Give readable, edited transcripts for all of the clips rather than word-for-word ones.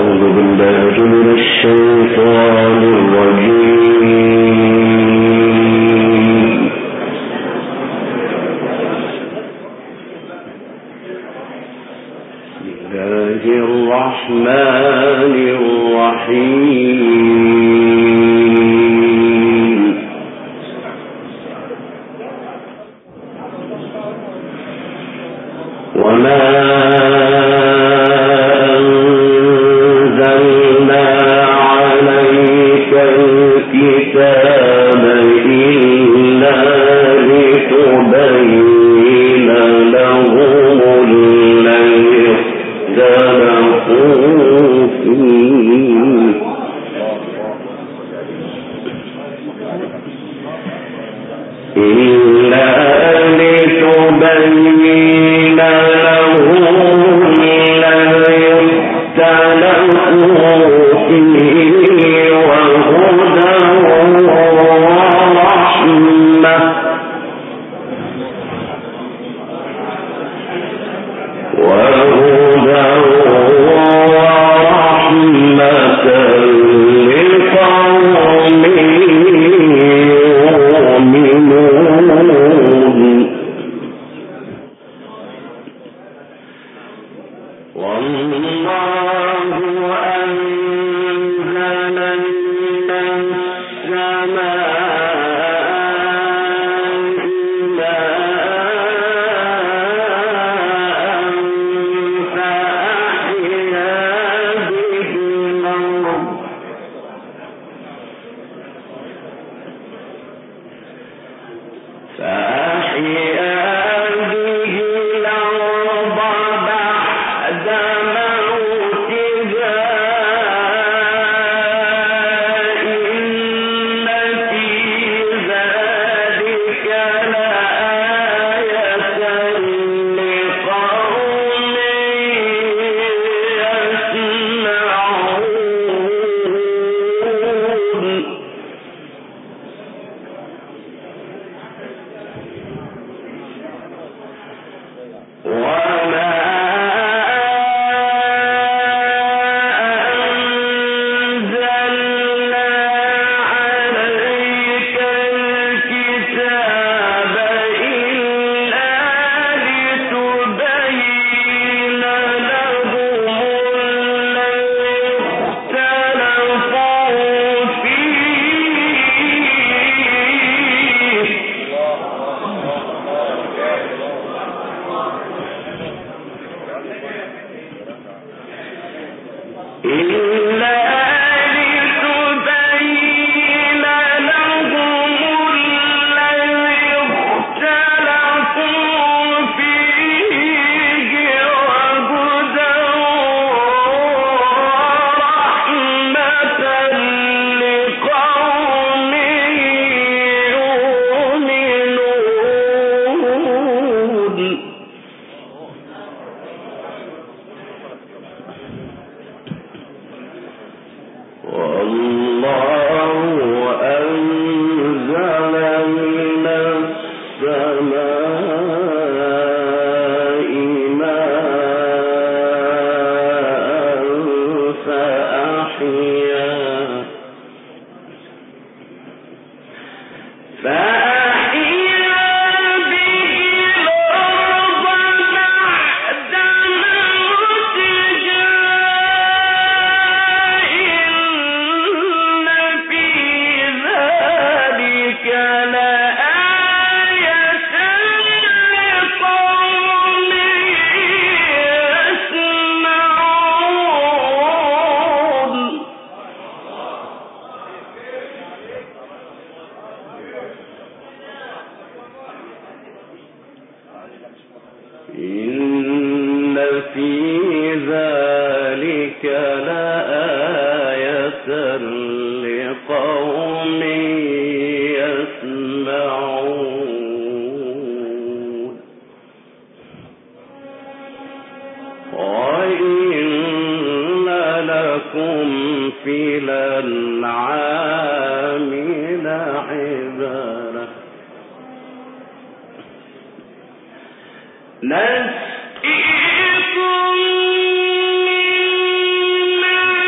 نسقيكم مما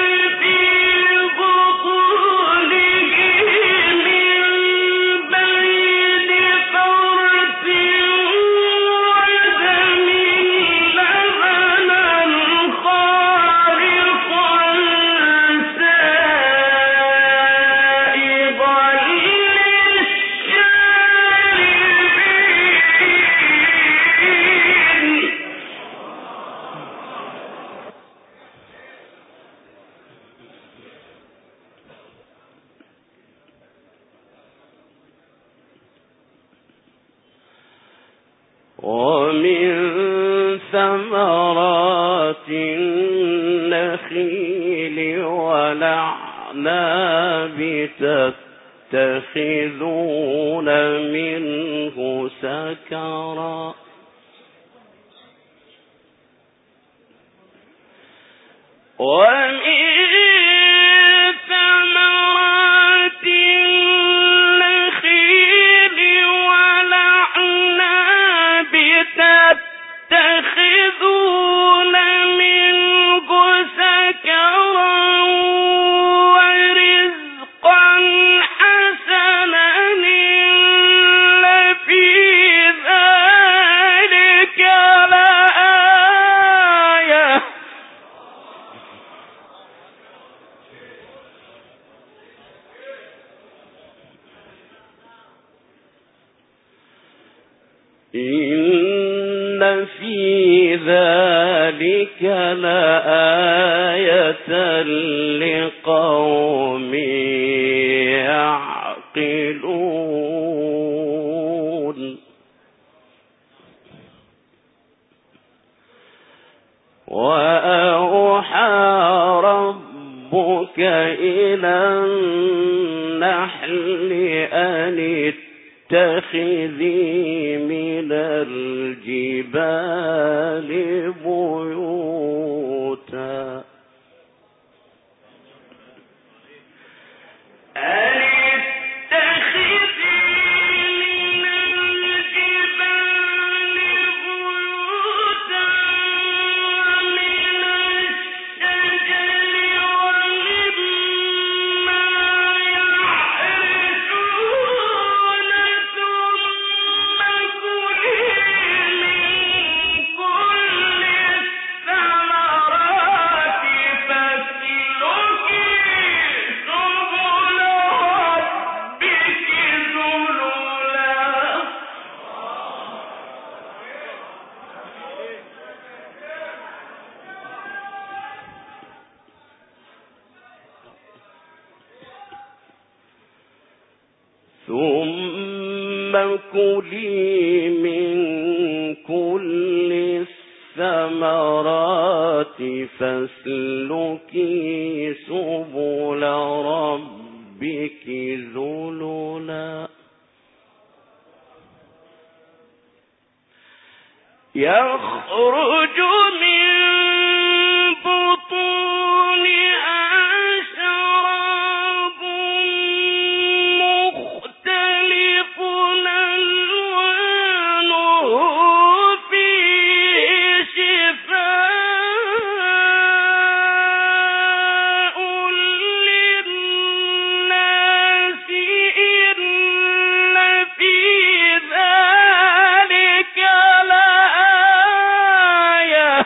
ومن ثمرات النخيل والأعناب تتخذون منه سكرا ومن ثمرات النخيل والأعناب تتخذون منه سكرا ورزقا حسنا إن في ذلك لآية إن في ذلك لآية لقوم يعقلون وأوحى ربك إلى النحل أن اتخذي من الجبال بيوتا ثم كلي من كل الثمرات فاسلكي سبل ربك ذللا يخرج من بطونها شراب مختلف ألوانه فيه شفاء للناس إن في ذلك لآية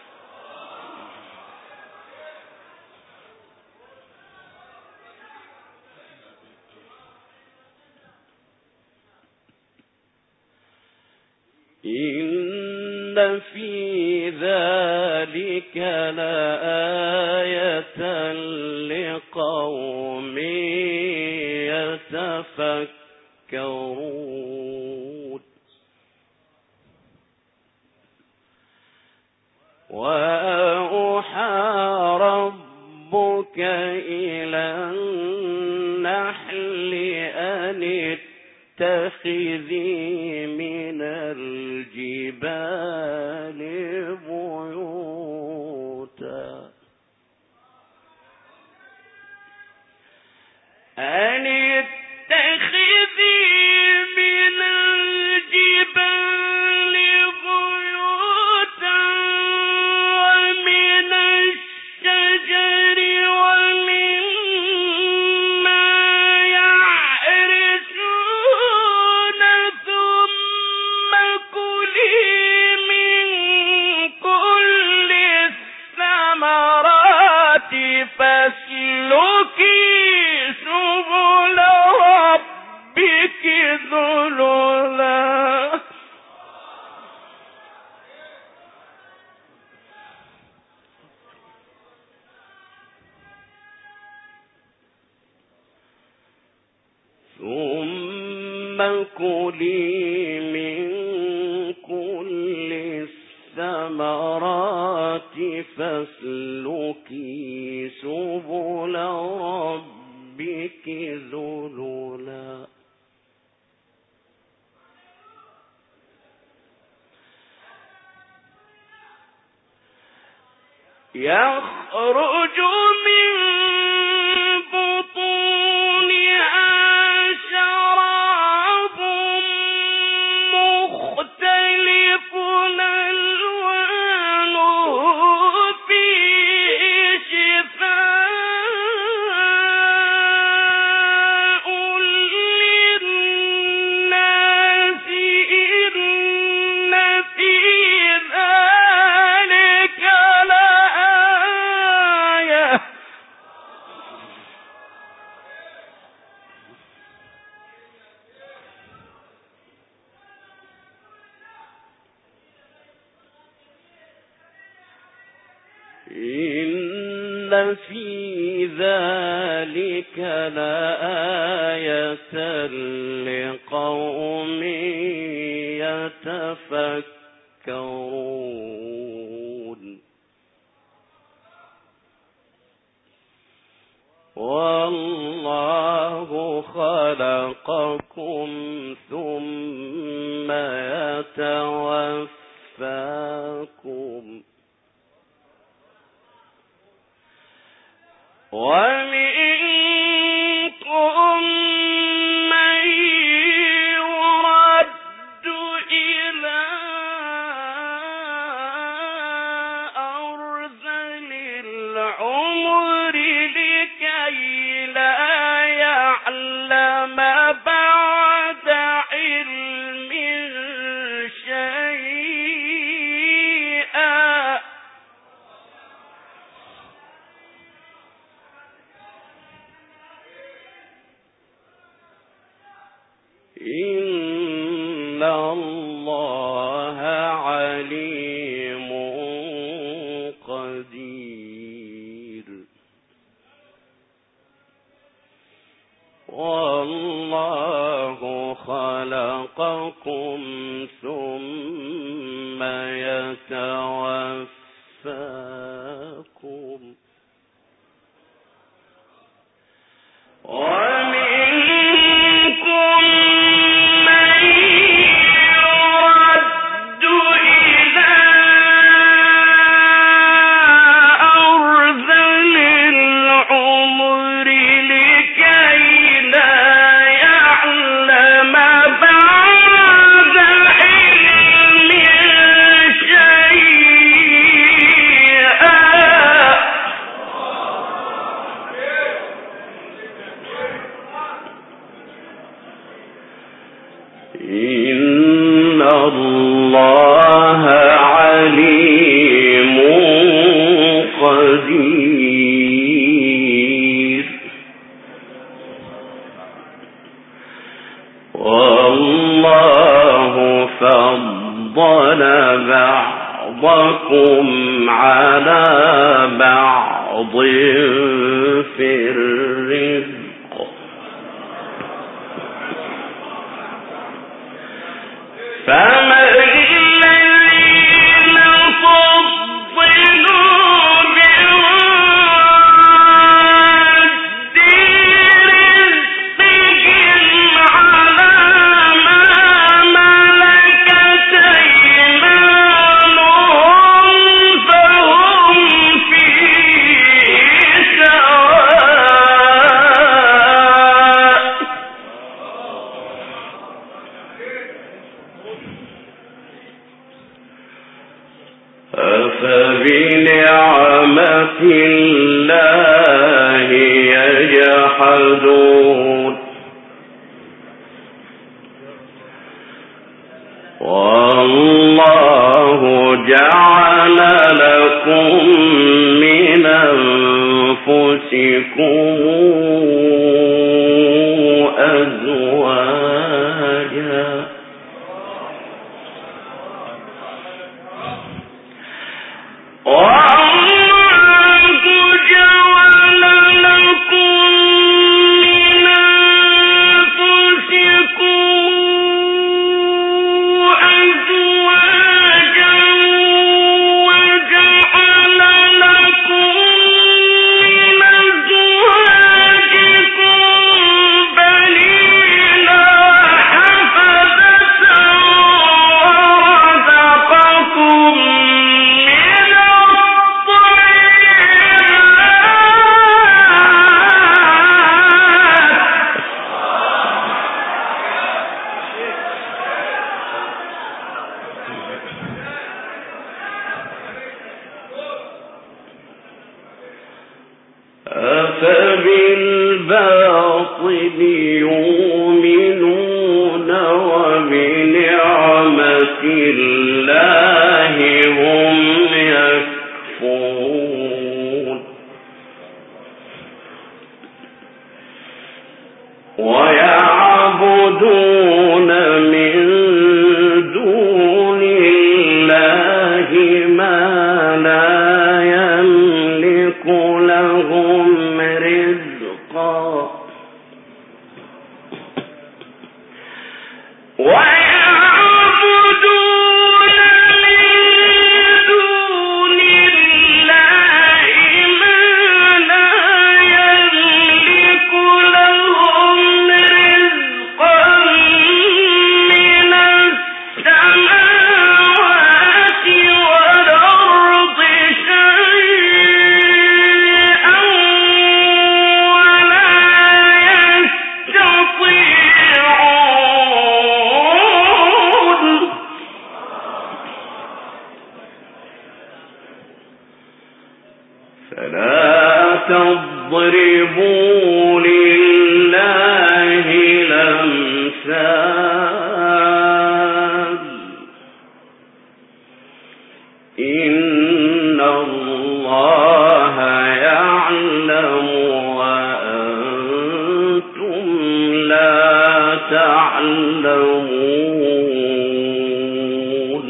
إن في ذلك لآية لقوم يتفكرون وأوحى ربك إلى النحل أن اتخذي من الجبال بيوتا أن اتخذي من الجبال بيوتا ومن الشجر ومما يعرشون ثم كلي من كل الثمرات فاسلكي سبل ربك ذللا ثم كلي من كل الثمرات فاسلكي سبل ربك ذللا يخرج من بطونها شراب مختلف ألوانه فيه شفاء للناس إن في ذلك لآية إن في ذلك لآية لقوم يتفكرون والله خلقكم ثم يتوفاكم ومنكم من يرد إلى أرذل العمر لكي لا يعلم بعد علم شيئا إن الله عليم قدير والله خلقكم ثم يتوفاكم ومنكم من يرد إلى أرذل العمر لكي لا يعلم بعد علم شيئا إن الله عليم قدير والله فضل بعضكم على بعض في الرزق فما الذين فضلوا برد رزقهم على ما ملكت أيمانهم فهم فيه سواء أفبنعمة الله يجحدون والله جعل لكم من أنفسكم أزواجا أفبالباطل يؤمنون وبنعمة الله هم يكفرون ويعبدون من دون الله ما لا يملك لهم رزقا تضربوا لله الأمثال إن الله يعلم وأنتم لا تعلمون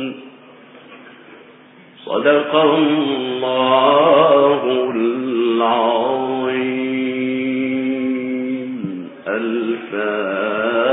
صدق الله العظيم. الفاتحة.